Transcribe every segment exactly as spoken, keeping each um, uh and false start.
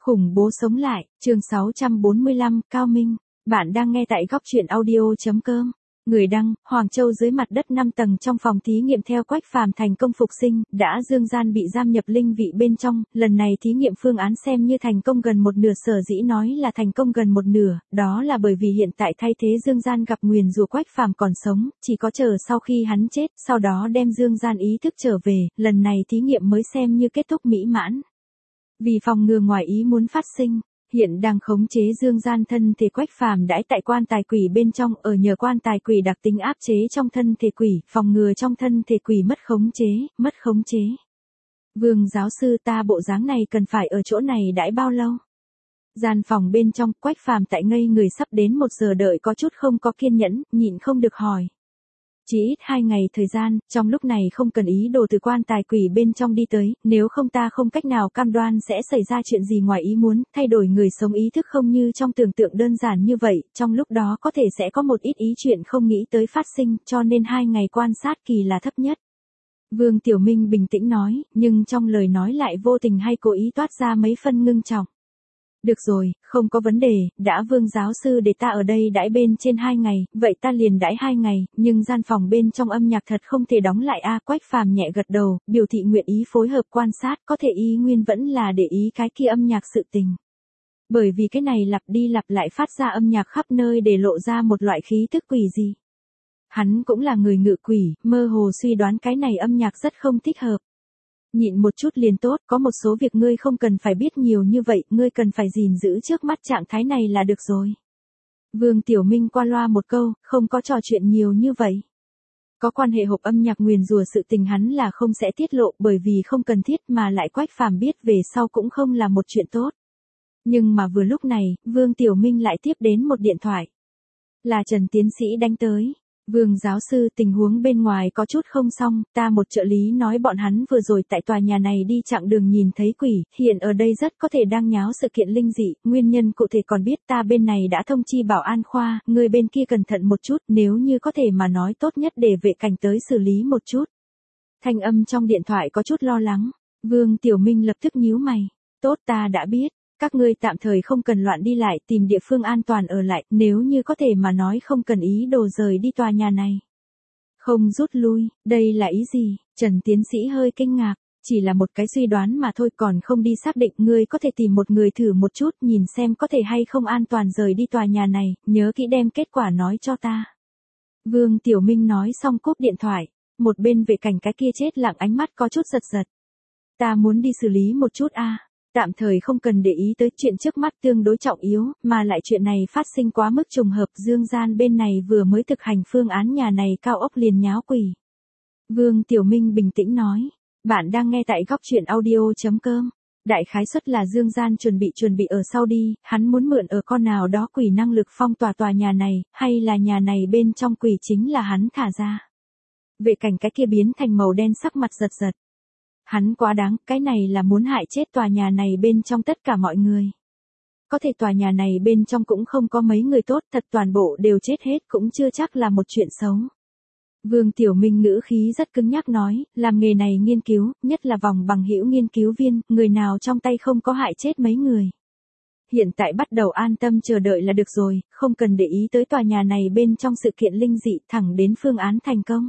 Khủng bố sống lại, chương sáu trăm bốn mươi lăm, Cao Minh. Bạn đang nghe tại góc truyện audio.com. Người đăng, Hoàng Châu dưới mặt đất năm tầng trong phòng thí nghiệm theo Quách Phàm thành công phục sinh, đã dương gian bị giam nhập linh vị bên trong, lần này thí nghiệm phương án xem như thành công gần một nửa, sở dĩ nói là thành công gần một nửa, đó là bởi vì hiện tại thay thế dương gian gặp nguyền rủa Quách Phàm còn sống, chỉ có chờ sau khi hắn chết, sau đó đem dương gian ý thức trở về, lần này thí nghiệm mới xem như kết thúc mỹ mãn. Vì phòng ngừa ngoài ý muốn phát sinh, hiện đang khống chế dương gian thân thể Quách Phàm đãi tại quan tài quỷ bên trong, ở nhờ quan tài quỷ đặc tính áp chế trong thân thể quỷ, phòng ngừa trong thân thể quỷ mất khống chế, mất khống chế. Vương giáo sư, ta bộ dáng này cần phải ở chỗ này đãi bao lâu? Gian phòng bên trong, Quách Phàm tại ngây người sắp đến một giờ đợi có chút không có kiên nhẫn, nhịn không được hỏi. Chỉ ít hai ngày thời gian, trong lúc này không cần ý đồ từ quan tài quỷ bên trong đi tới, nếu không ta không cách nào cam đoan sẽ xảy ra chuyện gì ngoài ý muốn, thay đổi người sống ý thức không như trong tưởng tượng đơn giản như vậy, trong lúc đó có thể sẽ có một ít ý chuyện không nghĩ tới phát sinh, cho nên hai ngày quan sát kỳ là thấp nhất. Vương Tiểu Minh bình tĩnh nói, nhưng trong lời nói lại vô tình hay cố ý toát ra mấy phân ngưng trọng. Được rồi, không có vấn đề, đã Vương giáo sư để ta ở đây đãi bên trên hai ngày, vậy ta liền đãi hai ngày, nhưng gian phòng bên trong âm nhạc thật không thể đóng lại a. Quách Phàm nhẹ gật đầu, biểu thị nguyện ý phối hợp quan sát, có thể ý nguyên vẫn là để ý cái kia âm nhạc sự tình. Bởi vì cái này lặp đi lặp lại phát ra âm nhạc khắp nơi để lộ ra một loại khí tức quỷ gì. Hắn cũng là người ngự quỷ, mơ hồ suy đoán cái này âm nhạc rất không thích hợp. Nhịn một chút liền tốt, có một số việc ngươi không cần phải biết nhiều như vậy, ngươi cần phải gìn giữ trước mắt trạng thái này là được rồi. Vương Tiểu Minh qua loa một câu, không có trò chuyện nhiều như vậy. Có quan hệ hộp âm nhạc nguyền rủa sự tình hắn là không sẽ tiết lộ bởi vì không cần thiết, mà lại Quách Phàm biết về sau cũng không là một chuyện tốt. Nhưng mà vừa lúc này, Vương Tiểu Minh lại tiếp đến một điện thoại. Là Trần tiến sĩ đánh tới. Vương giáo sư, tình huống bên ngoài có chút không xong, ta một trợ lý nói bọn hắn vừa rồi tại tòa nhà này đi chặng đường nhìn thấy quỷ, hiện ở đây rất có thể đang nháo sự kiện linh dị, nguyên nhân cụ thể còn biết, ta bên này đã thông chi bảo an khoa, người bên kia cẩn thận một chút, nếu như có thể mà nói tốt nhất để vệ cảnh tới xử lý một chút. Thanh âm trong điện thoại có chút lo lắng, Vương Tiểu Minh lập tức nhíu mày, tốt ta đã biết. Các ngươi tạm thời không cần loạn đi lại, tìm địa phương an toàn ở lại, nếu như có thể mà nói không cần ý đồ rời đi tòa nhà này. Không rút lui, đây là ý gì? Trần tiến sĩ hơi kinh ngạc, chỉ là một cái suy đoán mà thôi, còn không đi xác định, ngươi có thể tìm một người thử một chút, nhìn xem có thể hay không an toàn rời đi tòa nhà này, nhớ kỹ đem kết quả nói cho ta. Vương Tiểu Minh nói xong cúp điện thoại, một bên vệ cảnh cái kia chết lặng ánh mắt có chút giật giật. Ta muốn đi xử lý một chút a. À. Tạm thời không cần để ý tới, chuyện trước mắt tương đối trọng yếu, mà lại chuyện này phát sinh quá mức trùng hợp, dương gian bên này vừa mới thực hành phương án nhà này cao ốc liền nháo quỷ. Vương Tiểu Minh bình tĩnh nói, bạn đang nghe tại góc truyện audio.com. Đại khái suất là dương gian chuẩn bị chuẩn bị ở sau đi, hắn muốn mượn ở con nào đó quỷ năng lực phong tỏa tòa nhà này, hay là nhà này bên trong quỷ chính là hắn thả ra. Vệ cảnh cái kia biến thành màu đen sắc mặt giật giật. Hắn quá đáng, cái này là muốn hại chết tòa nhà này bên trong tất cả mọi người. Có thể tòa nhà này bên trong cũng không có mấy người tốt, thật toàn bộ đều chết hết cũng chưa chắc là một chuyện xấu. Vương Tiểu Minh ngữ khí rất cứng nhắc nói, làm nghề này nghiên cứu, nhất là vòng bằng hữu nghiên cứu viên, người nào trong tay không có hại chết mấy người. Hiện tại bắt đầu an tâm chờ đợi là được rồi, không cần để ý tới tòa nhà này bên trong sự kiện linh dị, thẳng đến phương án thành công.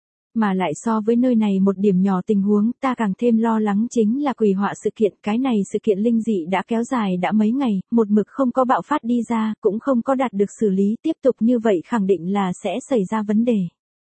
Mà lại so với nơi này một điểm nhỏ tình huống, ta càng thêm lo lắng chính là quỷ họa sự kiện, cái này sự kiện linh dị đã kéo dài đã mấy ngày, một mực không có bạo phát đi ra, cũng không có đạt được xử lý, tiếp tục như vậy khẳng định là sẽ xảy ra vấn đề.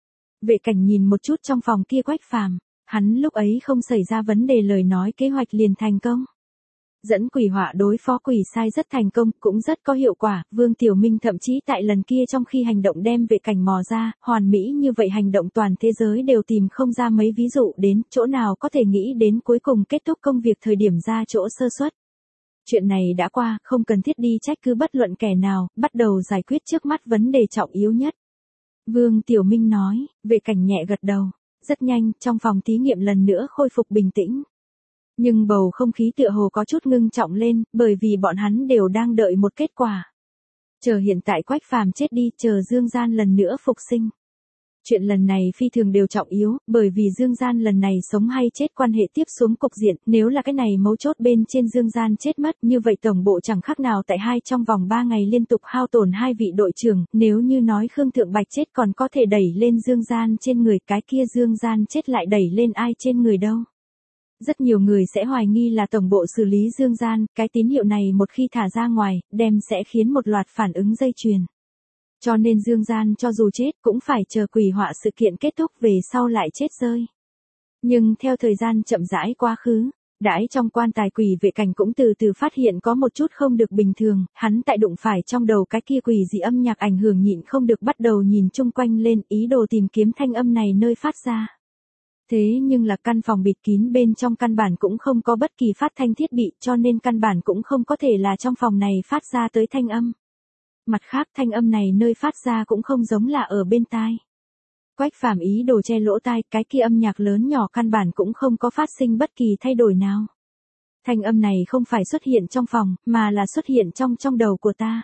Vệ cảnh nhìn một chút trong phòng kia Quách Phàm, hắn lúc ấy không xảy ra vấn đề lời nói kế hoạch liền thành công. Dẫn quỷ họa đối phó quỷ sai rất thành công, cũng rất có hiệu quả, Vương Tiểu Minh thậm chí tại lần kia trong khi hành động đem vệ cảnh mò ra, hoàn mỹ như vậy hành động toàn thế giới đều tìm không ra mấy ví dụ đến, chỗ nào có thể nghĩ đến cuối cùng kết thúc công việc thời điểm ra chỗ sơ suất. Chuyện này đã qua, không cần thiết đi trách cứ bất luận kẻ nào, bắt đầu giải quyết trước mắt vấn đề trọng yếu nhất. Vương Tiểu Minh nói, vệ cảnh nhẹ gật đầu, rất nhanh, trong phòng thí nghiệm lần nữa khôi phục bình tĩnh. Nhưng bầu không khí tựa hồ có chút ngưng trọng lên, bởi vì bọn hắn đều đang đợi một kết quả. Chờ hiện tại Quách Phàm chết đi, chờ dương gian lần nữa phục sinh. Chuyện lần này phi thường đều trọng yếu, bởi vì Dương Gian lần này sống hay chết quan hệ tiếp xuống cục diện, nếu là cái này mấu chốt bên trên Dương Gian chết mất, như vậy tổng bộ chẳng khác nào tại hai trong vòng ba ngày liên tục hao tổn hai vị đội trưởng, nếu như nói Khương Thượng Bạch chết còn có thể đẩy lên Dương Gian trên người, cái kia Dương Gian chết lại đẩy lên ai trên người đâu. Rất nhiều người sẽ hoài nghi là tổng bộ xử lý Dương Gian, cái tín hiệu này một khi thả ra ngoài, đem sẽ khiến một loạt phản ứng dây chuyền. Cho nên Dương Gian cho dù chết cũng phải chờ quỷ họa sự kiện kết thúc về sau lại chết rơi. Nhưng theo thời gian chậm rãi quá khứ, đãi trong quan tài quỷ vệ cảnh cũng từ từ phát hiện có một chút không được bình thường, hắn tại đụng phải trong đầu cái kia quỷ dị âm nhạc ảnh hưởng nhịn không được bắt đầu nhìn chung quanh lên, ý đồ tìm kiếm thanh âm này nơi phát ra. Thế nhưng là căn phòng bịt kín bên trong căn bản cũng không có bất kỳ phát thanh thiết bị, cho nên căn bản cũng không có thể là trong phòng này phát ra tới thanh âm. Mặt khác thanh âm này nơi phát ra cũng không giống là ở bên tai. Quách Phàm ý đồ che lỗ tai, cái kia âm nhạc lớn nhỏ căn bản cũng không có phát sinh bất kỳ thay đổi nào. Thanh âm này không phải xuất hiện trong phòng, mà là xuất hiện trong trong đầu của ta.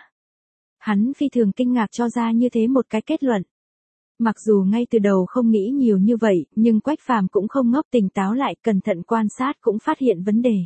Hắn phi thường kinh ngạc cho ra như thế một cái kết luận. Mặc dù ngay từ đầu không nghĩ nhiều như vậy, nhưng Quách Phàm cũng không ngốc, tỉnh táo lại, cẩn thận quan sát cũng phát hiện vấn đề.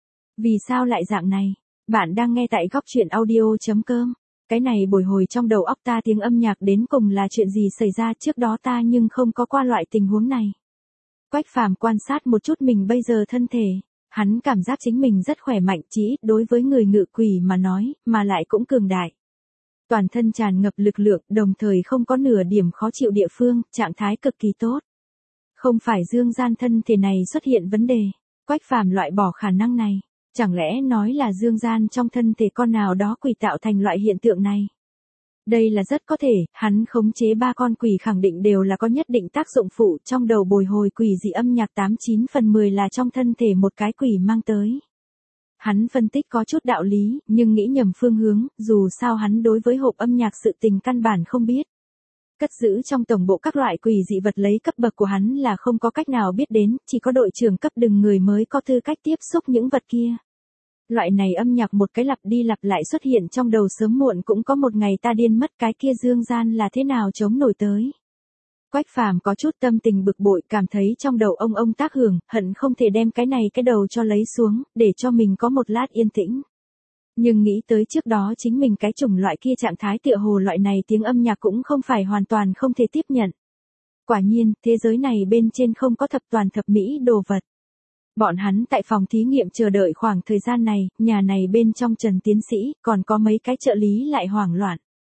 Vì sao lại dạng này? Bạn đang nghe tại góc truyện audio chấm com. Cái này bồi hồi trong đầu óc ta tiếng âm nhạc đến cùng là chuyện gì xảy ra, trước đó ta nhưng không có qua loại tình huống này. Quách Phàm quan sát một chút mình bây giờ thân thể, hắn cảm giác chính mình rất khỏe mạnh, chỉ ít đối với người ngự quỷ mà nói, mà lại cũng cường đại. Toàn thân tràn ngập lực lượng, đồng thời không có nửa điểm khó chịu địa phương, trạng thái cực kỳ tốt. Không phải Dương Gian thân thể này xuất hiện vấn đề, Quách Phàm loại bỏ khả năng này. Chẳng lẽ nói là Dương Gian trong thân thể con nào đó quỷ tạo thành loại hiện tượng này? Đây là rất có thể, hắn khống chế ba con quỷ khẳng định đều là có nhất định tác dụng phụ, trong đầu bồi hồi quỷ dị âm nhạc tám chín phần mười là trong thân thể một cái quỷ mang tới. Hắn phân tích có chút đạo lý, nhưng nghĩ nhầm phương hướng, dù sao hắn đối với hộp âm nhạc sự tình căn bản không biết. Cất giữ trong tổng bộ các loại quỷ dị vật lấy cấp bậc của hắn là không có cách nào biết đến, chỉ có đội trưởng cấp đừng người mới có tư cách tiếp xúc những vật kia. Loại này âm nhạc một cái lặp đi lặp lại xuất hiện trong đầu sớm muộn cũng có một ngày ta điên mất, cái kia Dương Gian là thế nào chống nổi tới. Quách Phàm có chút tâm tình bực bội, cảm thấy trong đầu ông ông tác hưởng, hận không thể đem cái này cái đầu cho lấy xuống, để cho mình có một lát yên tĩnh. Nhưng nghĩ tới trước đó chính mình cái chủng loại kia trạng thái tựa hồ loại này tiếng âm nhạc cũng không phải hoàn toàn không thể tiếp nhận. Quả nhiên, thế giới này bên trên không có thập toàn thập mỹ đồ vật. Bọn hắn tại phòng thí nghiệm chờ đợi khoảng thời gian này, nhà này bên trong Trần tiến sĩ, còn có mấy cái trợ lý lại hoảng loạn.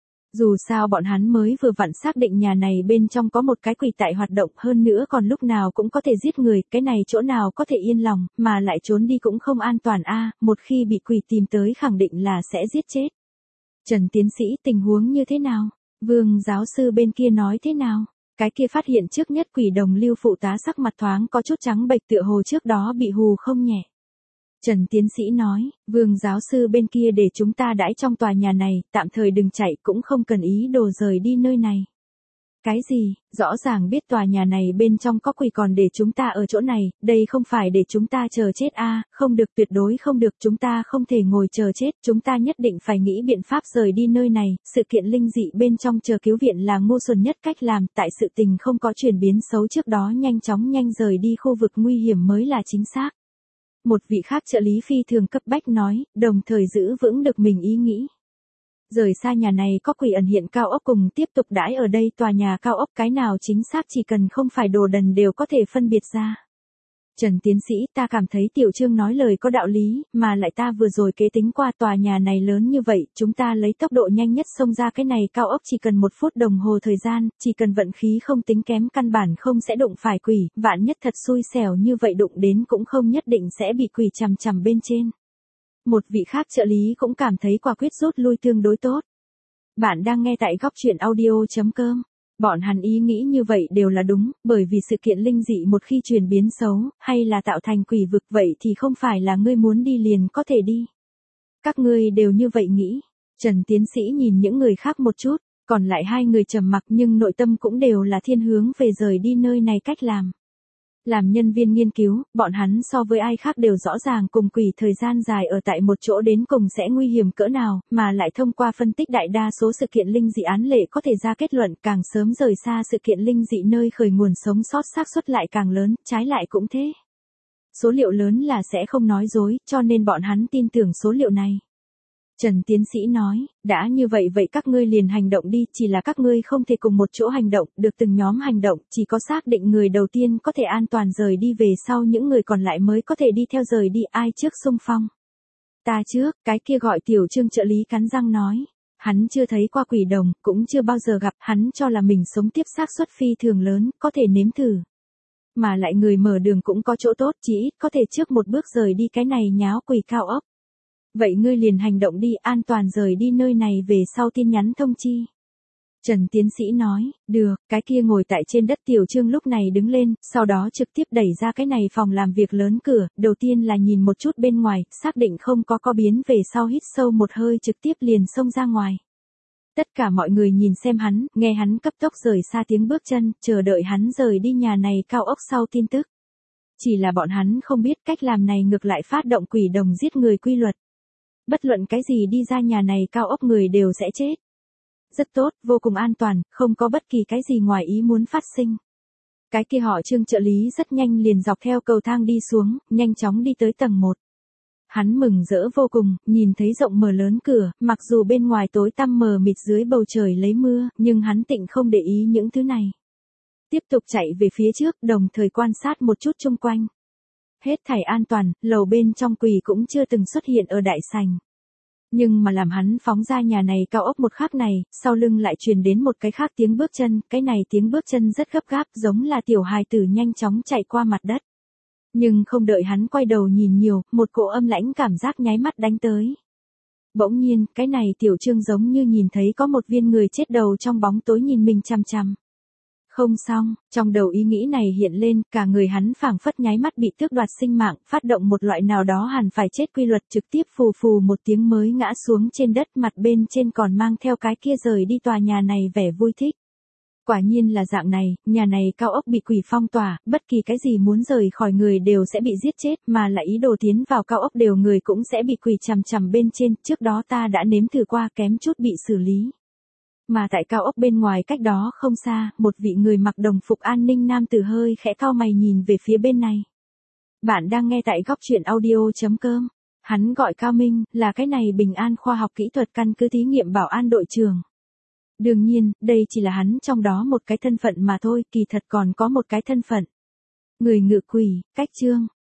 Dù sao bọn hắn mới vừa vặn xác định nhà này bên trong có một cái quỷ tại hoạt động, hơn nữa còn lúc nào cũng có thể giết người, cái này chỗ nào có thể yên lòng, mà lại trốn đi cũng không an toàn a, một khi bị quỷ tìm tới khẳng định là sẽ giết chết. Trần tiến sĩ, tình huống như thế nào? Vương giáo sư bên kia nói thế nào? Cái kia phát hiện trước nhất quỷ đồng lưu phụ tá sắc mặt thoáng có chút trắng bệch, tựa hồ trước đó bị hù không nhẹ. Trần tiến sĩ nói, Vương giáo sư bên kia để chúng ta đãi trong tòa nhà này, tạm thời đừng chạy, cũng không cần ý đồ rời đi nơi này. Cái gì, rõ ràng biết tòa nhà này bên trong có quỷ còn để chúng ta ở chỗ này, đây không phải để chúng ta chờ chết a, không được, tuyệt đối không được, chúng ta không thể ngồi chờ chết, chúng ta nhất định phải nghĩ biện pháp rời đi nơi này, sự kiện linh dị bên trong chờ cứu viện là ngu xuẩn nhất cách làm, tại sự tình không có chuyển biến xấu trước đó nhanh chóng nhanh rời đi khu vực nguy hiểm mới là chính xác. Một vị khác trợ lý phi thường cấp bách nói, đồng thời giữ vững được mình ý nghĩ. Rời xa nhà này có quỷ ẩn hiện cao ốc cùng tiếp tục đãi ở đây, tòa nhà cao ốc cái nào chính xác chỉ cần không phải đồ đần đều có thể phân biệt ra. Trần tiến sĩ, ta cảm thấy Tiểu Trương nói lời có đạo lý, mà lại ta vừa rồi kế tính qua tòa nhà này lớn như vậy, chúng ta lấy tốc độ nhanh nhất xông ra cái này cao ốc chỉ cần một phút đồng hồ thời gian, chỉ cần vận khí không tính kém căn bản không sẽ đụng phải quỷ, vạn nhất thật xui xẻo như vậy đụng đến cũng không nhất định sẽ bị quỷ chằm chằm bên trên. Một vị khác trợ lý cũng cảm thấy quả quyết rút lui tương đối tốt. Bạn đang nghe tại góc truyện audio chấm com. Bọn hắn ý nghĩ như vậy đều là đúng, bởi vì sự kiện linh dị một khi chuyển biến xấu, hay là tạo thành quỷ vực vậy thì không phải là ngươi muốn đi liền có thể đi. Các ngươi đều như vậy nghĩ. Trần tiến sĩ nhìn những người khác một chút, còn lại hai người trầm mặc nhưng nội tâm cũng đều là thiên hướng về rời đi nơi này cách làm. Làm nhân viên nghiên cứu, bọn hắn so với ai khác đều rõ ràng cùng quỷ thời gian dài ở tại một chỗ đến cùng sẽ nguy hiểm cỡ nào, mà lại thông qua phân tích đại đa số sự kiện linh dị án lệ có thể ra kết luận càng sớm rời xa sự kiện linh dị nơi khởi nguồn sống sót xác suất lại càng lớn, trái lại cũng thế. Số liệu lớn là sẽ không nói dối, cho nên bọn hắn tin tưởng số liệu này. Trần tiến sĩ nói, đã như vậy vậy các ngươi liền hành động đi, chỉ là các ngươi không thể cùng một chỗ hành động, được từng nhóm hành động, chỉ có xác định người đầu tiên có thể an toàn rời đi về sau những người còn lại mới có thể đi theo rời đi, ai trước xung phong. Ta trước, cái kia gọi Tiểu Trương trợ lý cắn răng nói. Hắn chưa thấy qua quỷ đồng, cũng chưa bao giờ gặp, hắn cho là mình sống tiếp xác suất phi thường lớn, có thể nếm thử. Mà lại người mở đường cũng có chỗ tốt, chỉ ít có thể trước một bước rời đi cái này nháo quỷ cao ốc. Vậy ngươi liền hành động đi, an toàn rời đi nơi này về sau tin nhắn thông chi. Trần tiến sĩ nói, được, cái kia ngồi tại trên đất Tiểu Trương lúc này đứng lên, sau đó trực tiếp đẩy ra cái này phòng làm việc lớn cửa, đầu tiên là nhìn một chút bên ngoài, xác định không có có biến về sau hít sâu một hơi trực tiếp liền xông ra ngoài. Tất cả mọi người nhìn xem hắn, nghe hắn cấp tốc rời xa tiếng bước chân, chờ đợi hắn rời đi nhà này cao ốc sau tin tức. Chỉ là bọn hắn không biết cách làm này ngược lại phát động quỷ đồng giết người quy luật. Bất luận cái gì đi ra nhà này cao ốc người đều sẽ chết. Rất tốt, vô cùng an toàn, không có bất kỳ cái gì ngoài ý muốn phát sinh. Cái kia họ Trương trợ lý rất nhanh liền dọc theo cầu thang đi xuống, nhanh chóng đi tới tầng một. Hắn mừng rỡ vô cùng, nhìn thấy rộng mở lớn cửa, mặc dù bên ngoài tối tăm mờ mịt dưới bầu trời lấy mưa, nhưng hắn tịnh không để ý những thứ này. Tiếp tục chạy về phía trước, đồng thời quan sát một chút chung quanh. Hết thảy an toàn, lầu bên trong quỷ cũng chưa từng xuất hiện ở đại sảnh. Nhưng mà làm hắn phóng ra nhà này cao ốc một khắc này, sau lưng lại truyền đến một cái khác tiếng bước chân, cái này tiếng bước chân rất gấp gáp giống là tiểu hài tử nhanh chóng chạy qua mặt đất. Nhưng không đợi hắn quay đầu nhìn nhiều, một cỗ âm lãnh cảm giác nháy mắt đánh tới. Bỗng nhiên, cái này Tiểu Trương giống như nhìn thấy có một viên người chết đầu trong bóng tối nhìn mình chằm chằm. Không xong, trong đầu ý nghĩ này hiện lên, cả người hắn phảng phất nháy mắt bị tước đoạt sinh mạng, phát động một loại nào đó hẳn phải chết quy luật trực tiếp phù phù một tiếng mới ngã xuống trên đất, mặt bên trên còn mang theo cái kia rời đi tòa nhà này vẻ vui thích. Quả nhiên là dạng này, nhà này cao ốc bị quỷ phong tỏa, bất kỳ cái gì muốn rời khỏi người đều sẽ bị giết chết, mà là ý đồ tiến vào cao ốc đều người cũng sẽ bị quỷ chằm chằm bên trên, trước đó ta đã nếm thử qua kém chút bị xử lý. Mà tại cao ốc bên ngoài cách đó không xa, một vị người mặc đồng phục an ninh nam tử hơi khẽ cau mày nhìn về phía bên này. Bạn đang nghe tại góc truyện audio chấm com. Hắn gọi Cao Minh, là cái này Bình An khoa học kỹ thuật căn cứ thí nghiệm bảo an đội trưởng. Đương nhiên, đây chỉ là hắn trong đó một cái thân phận mà thôi, kỳ thật còn có một cái thân phận. Người ngự quỷ, cách Trương,